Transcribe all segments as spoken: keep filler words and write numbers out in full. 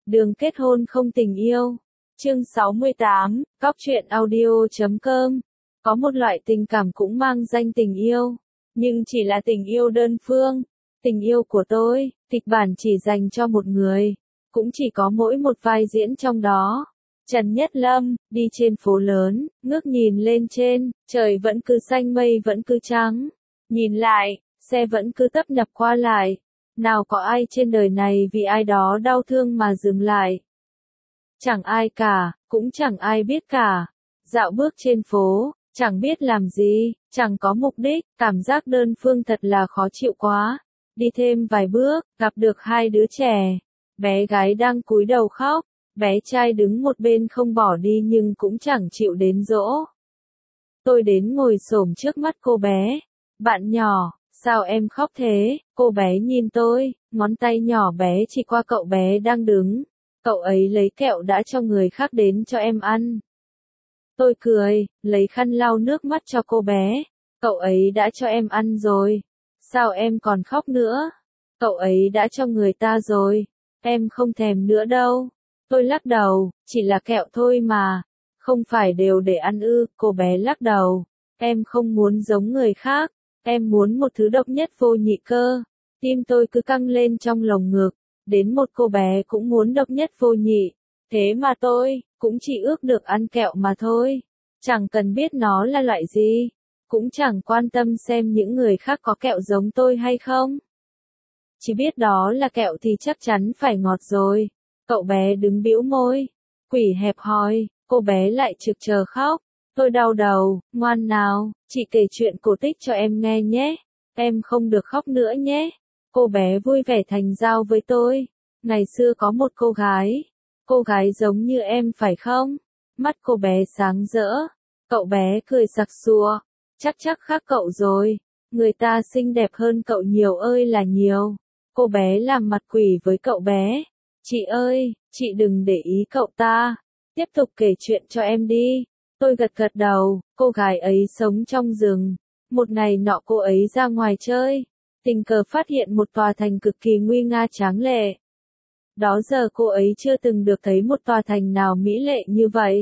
Đường kết hôn không tình yêu. Chương sáu mươi tám, Cóc truyện audio.com. Có một loại tình cảm cũng mang danh tình yêu, nhưng chỉ là tình yêu đơn phương. Tình yêu của tôi, kịch bản chỉ dành cho một người, cũng chỉ có mỗi một vai diễn trong đó. Trần Nhất Lâm, đi trên phố lớn, ngước nhìn lên trên, trời vẫn cứ xanh mây vẫn cứ trắng. Nhìn lại, xe vẫn cứ tấp nập qua lại. Nào có ai trên đời này vì ai đó đau thương mà dừng lại. Chẳng ai cả, cũng chẳng ai biết cả. Dạo bước trên phố, chẳng biết làm gì, chẳng có mục đích, cảm giác đơn phương thật là khó chịu quá. Đi thêm vài bước, gặp được hai đứa trẻ. Bé gái đang cúi đầu khóc, bé trai đứng một bên không bỏ đi nhưng cũng chẳng chịu đến dỗ. Tôi đến ngồi xổm trước mắt cô bé. Bạn nhỏ, sao em khóc thế? Cô bé nhìn tôi, ngón tay nhỏ bé chỉ qua cậu bé đang đứng. Cậu ấy lấy kẹo đã cho người khác đến cho em ăn. Tôi cười, lấy khăn lau nước mắt cho cô bé. Cậu ấy đã cho em ăn rồi. Sao em còn khóc nữa? Cậu ấy đã cho người ta rồi. Em không thèm nữa đâu. Tôi lắc đầu, chỉ là kẹo thôi mà. Không phải đều để ăn ư? Cô bé lắc đầu. Em không muốn giống người khác. Em muốn một thứ độc nhất vô nhị cơ. Tim tôi cứ căng lên trong lồng ngực. Đến một cô bé cũng muốn độc nhất vô nhị. Thế mà tôi, cũng chỉ ước được ăn kẹo mà thôi. Chẳng cần biết nó là loại gì. Cũng chẳng quan tâm xem những người khác có kẹo giống tôi hay không. Chỉ biết đó là kẹo thì chắc chắn phải ngọt rồi. Cậu bé đứng bĩu môi. Quỷ hẹp hòi, cô bé lại trực chờ khóc. Tôi đau đầu, ngoan nào, chị kể chuyện cổ tích cho em nghe nhé. Em không được khóc nữa nhé. Cô bé vui vẻ thành giao với tôi. Ngày xưa có một cô gái. Cô gái giống như em phải không? Mắt cô bé sáng rỡ. Cậu bé cười sặc sụa. Chắc chắc khác cậu rồi. Người ta xinh đẹp hơn cậu nhiều ơi là nhiều. Cô bé làm mặt quỷ với cậu bé. Chị ơi, chị đừng để ý cậu ta. Tiếp tục kể chuyện cho em đi. Tôi gật gật đầu. Cô gái ấy sống trong rừng. Một ngày nọ cô ấy ra ngoài chơi. Tình cờ phát hiện một tòa thành cực kỳ nguy nga tráng lệ. Đó giờ cô ấy chưa từng được thấy một tòa thành nào mỹ lệ như vậy.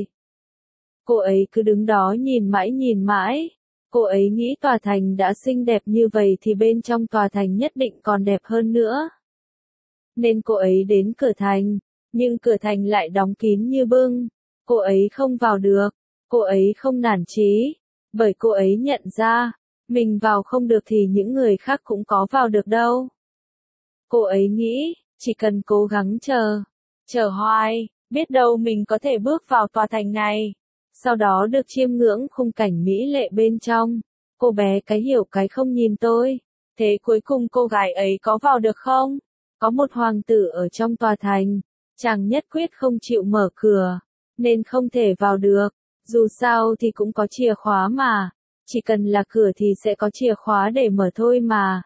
Cô ấy cứ đứng đó nhìn mãi nhìn mãi. Cô ấy nghĩ tòa thành đã xinh đẹp như vậy thì bên trong tòa thành nhất định còn đẹp hơn nữa. Nên cô ấy đến cửa thành, nhưng cửa thành lại đóng kín như bưng. Cô ấy không vào được. Cô ấy không nản chí, bởi cô ấy nhận ra, mình vào không được thì những người khác cũng có vào được đâu. Cô ấy nghĩ, chỉ cần cố gắng chờ, chờ hoài, biết đâu mình có thể bước vào tòa thành này. Sau đó được chiêm ngưỡng khung cảnh mỹ lệ bên trong. Cô bé cái hiểu cái không nhìn tôi. Thế cuối cùng cô gái ấy có vào được không? Có một hoàng tử ở trong tòa thành. Chàng nhất quyết không chịu mở cửa, nên không thể vào được. Dù sao thì cũng có chìa khóa mà. Chỉ cần là cửa thì sẽ có chìa khóa để mở thôi mà.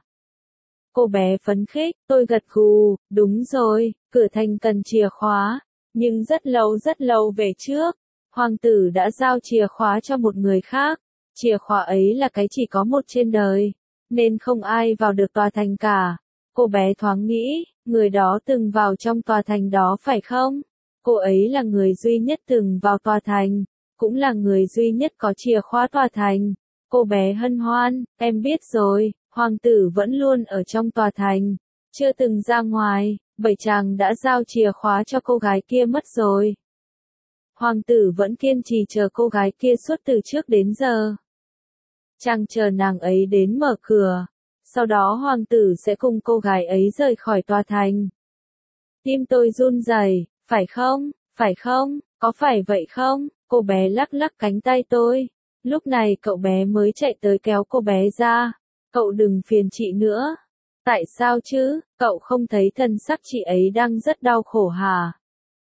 Cô bé phấn khích, tôi gật gù, đúng rồi, cửa thành cần chìa khóa. Nhưng rất lâu rất lâu về trước, hoàng tử đã giao chìa khóa cho một người khác. Chìa khóa ấy là cái chỉ có một trên đời, nên không ai vào được tòa thành cả. Cô bé thoáng nghĩ, người đó từng vào trong tòa thành đó phải không? Cô ấy là người duy nhất từng vào tòa thành, cũng là người duy nhất có chìa khóa tòa thành. Cô bé hân hoan, em biết rồi, hoàng tử vẫn luôn ở trong tòa thành, chưa từng ra ngoài, bởi chàng đã giao chìa khóa cho cô gái kia mất rồi. Hoàng tử vẫn kiên trì chờ cô gái kia suốt từ trước đến giờ. Chàng chờ nàng ấy đến mở cửa, sau đó hoàng tử sẽ cùng cô gái ấy rời khỏi tòa thành. Tim tôi run rẩy, phải không, phải không, có phải vậy không? Cô bé lắc lắc cánh tay tôi. Lúc này cậu bé mới chạy tới kéo cô bé ra. Cậu đừng phiền chị nữa. Tại sao chứ, cậu không thấy thân sắc chị ấy đang rất đau khổ hả?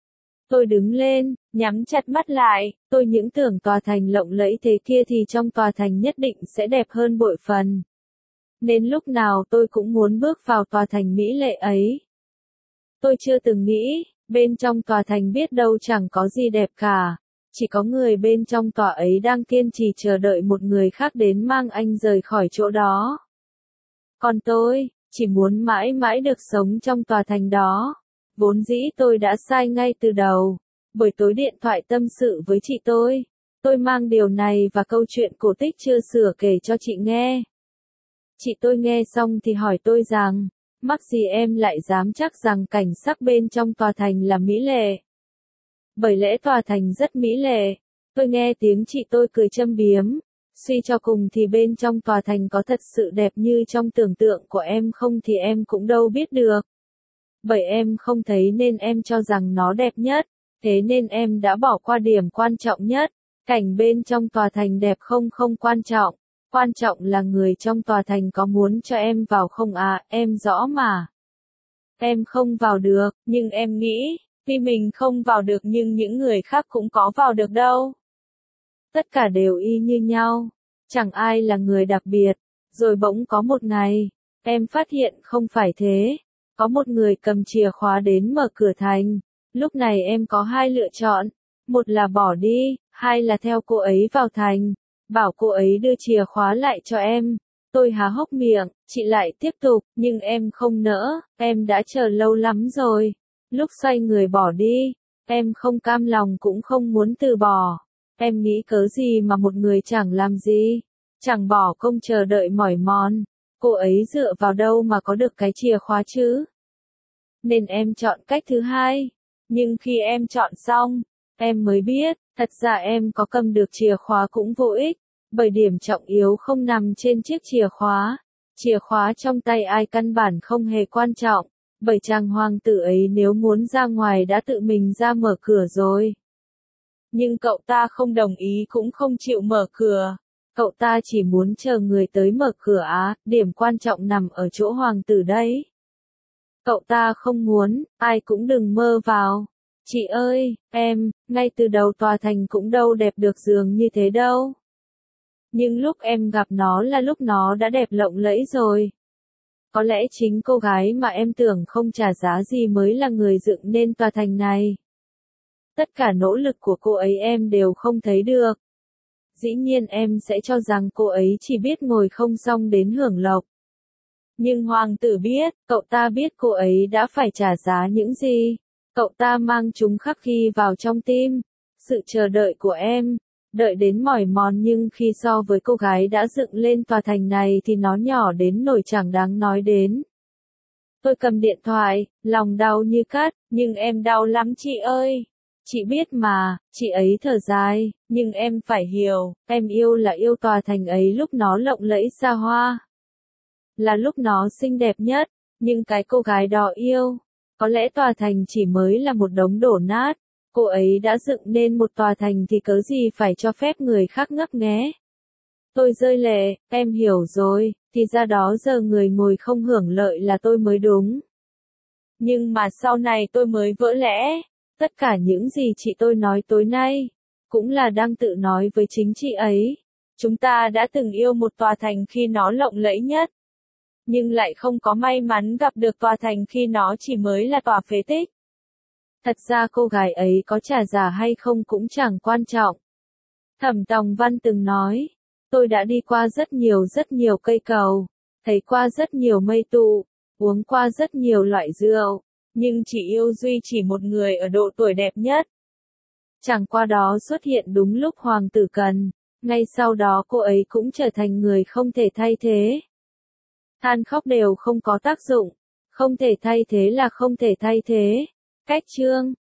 Tôi đứng lên, nhắm chặt mắt lại. Tôi những tưởng tòa thành lộng lẫy thế kia thì trong tòa thành nhất định sẽ đẹp hơn bội phần. Nên lúc nào tôi cũng muốn bước vào tòa thành mỹ lệ ấy. Tôi chưa từng nghĩ, bên trong tòa thành biết đâu chẳng có gì đẹp cả. Chỉ có người bên trong tòa ấy đang kiên trì chờ đợi một người khác đến mang anh rời khỏi chỗ đó. Còn tôi, chỉ muốn mãi mãi được sống trong tòa thành đó. Vốn dĩ tôi đã sai ngay từ đầu. Buổi tối điện thoại tâm sự với chị tôi. Tôi mang điều này và câu chuyện cổ tích chưa sửa kể cho chị nghe. Chị tôi nghe xong thì hỏi tôi rằng, mắc gì em lại dám chắc rằng cảnh sắc bên trong tòa thành là mỹ lệ. Bởi lẽ tòa thành rất mỹ lệ. Tôi nghe tiếng chị tôi cười châm biếm. Suy cho cùng thì bên trong tòa thành có thật sự đẹp như trong tưởng tượng của em không thì em cũng đâu biết được. Bởi em không thấy nên em cho rằng nó đẹp nhất. Thế nên em đã bỏ qua điểm quan trọng nhất. Cảnh bên trong tòa thành đẹp không không quan trọng. Quan trọng là người trong tòa thành có muốn cho em vào không à, em rõ mà. Em không vào được, nhưng em nghĩ, tuy mình không vào được nhưng những người khác cũng có vào được đâu. Tất cả đều y như nhau, chẳng ai là người đặc biệt. Rồi bỗng có một ngày, em phát hiện không phải thế. Có một người cầm chìa khóa đến mở cửa thành. Lúc này em có hai lựa chọn, một là bỏ đi, hai là theo cô ấy vào thành. Bảo cô ấy đưa chìa khóa lại cho em. Tôi há hốc miệng, chị lại tiếp tục, nhưng em không nỡ, em đã chờ lâu lắm rồi. Lúc xoay người bỏ đi, em không cam lòng cũng không muốn từ bỏ. Em nghĩ cớ gì mà một người chẳng làm gì, chẳng bỏ công chờ đợi mỏi mòn. Cô ấy dựa vào đâu mà có được cái chìa khóa chứ? Nên em chọn cách thứ hai. Nhưng khi em chọn xong, em mới biết, thật ra em có cầm được chìa khóa cũng vô ích, bởi điểm trọng yếu không nằm trên chiếc chìa khóa. Chìa khóa trong tay ai căn bản không hề quan trọng, bởi chàng hoàng tử ấy nếu muốn ra ngoài đã tự mình ra mở cửa rồi. Nhưng cậu ta không đồng ý cũng không chịu mở cửa. Cậu ta chỉ muốn chờ người tới mở cửa á, điểm quan trọng nằm ở chỗ hoàng tử đấy. Cậu ta không muốn, ai cũng đừng mơ vào. Chị ơi, em, ngay từ đầu tòa thành cũng đâu đẹp được dường như thế đâu. Nhưng lúc em gặp nó là lúc nó đã đẹp lộng lẫy rồi. Có lẽ chính cô gái mà em tưởng không trả giá gì mới là người dựng nên tòa thành này. Tất cả nỗ lực của cô ấy em đều không thấy được. Dĩ nhiên em sẽ cho rằng cô ấy chỉ biết ngồi không xong đến hưởng lộc. Nhưng hoàng tử biết, cậu ta biết cô ấy đã phải trả giá những gì. Cậu ta mang chúng khắc ghi vào trong tim. Sự chờ đợi của em, đợi đến mỏi mòn nhưng khi so với cô gái đã dựng lên tòa thành này thì nó nhỏ đến nỗi chẳng đáng nói đến. Tôi cầm điện thoại, lòng đau như cắt, nhưng em đau lắm chị ơi. Chị biết mà, chị ấy thở dài, nhưng em phải hiểu, em yêu là yêu tòa thành ấy lúc nó lộng lẫy xa hoa. Là lúc nó xinh đẹp nhất, nhưng cái cô gái đó yêu, có lẽ tòa thành chỉ mới là một đống đổ nát. Cô ấy đã dựng nên một tòa thành thì cớ gì phải cho phép người khác ngấp nghé. Tôi rơi lệ, em hiểu rồi, thì ra đó giờ người ngồi không hưởng lợi là tôi mới đúng. Nhưng mà sau này tôi mới vỡ lẽ, tất cả những gì chị tôi nói tối nay, cũng là đang tự nói với chính chị ấy. Chúng ta đã từng yêu một tòa thành khi nó lộng lẫy nhất. Nhưng lại không có may mắn gặp được tòa thành khi nó chỉ mới là tòa phế tích. Thật ra cô gái ấy có trả giá hay không cũng chẳng quan trọng. Thẩm Tòng Văn từng nói, tôi đã đi qua rất nhiều rất nhiều cây cầu, thấy qua rất nhiều mây tụ, uống qua rất nhiều loại rượu, nhưng chỉ yêu duy chỉ một người ở độ tuổi đẹp nhất. Chẳng qua đó xuất hiện đúng lúc hoàng tử cần, ngay sau đó cô ấy cũng trở thành người không thể thay thế. Than khóc đều không có tác dụng, không thể thay thế là không thể thay thế. Cách chương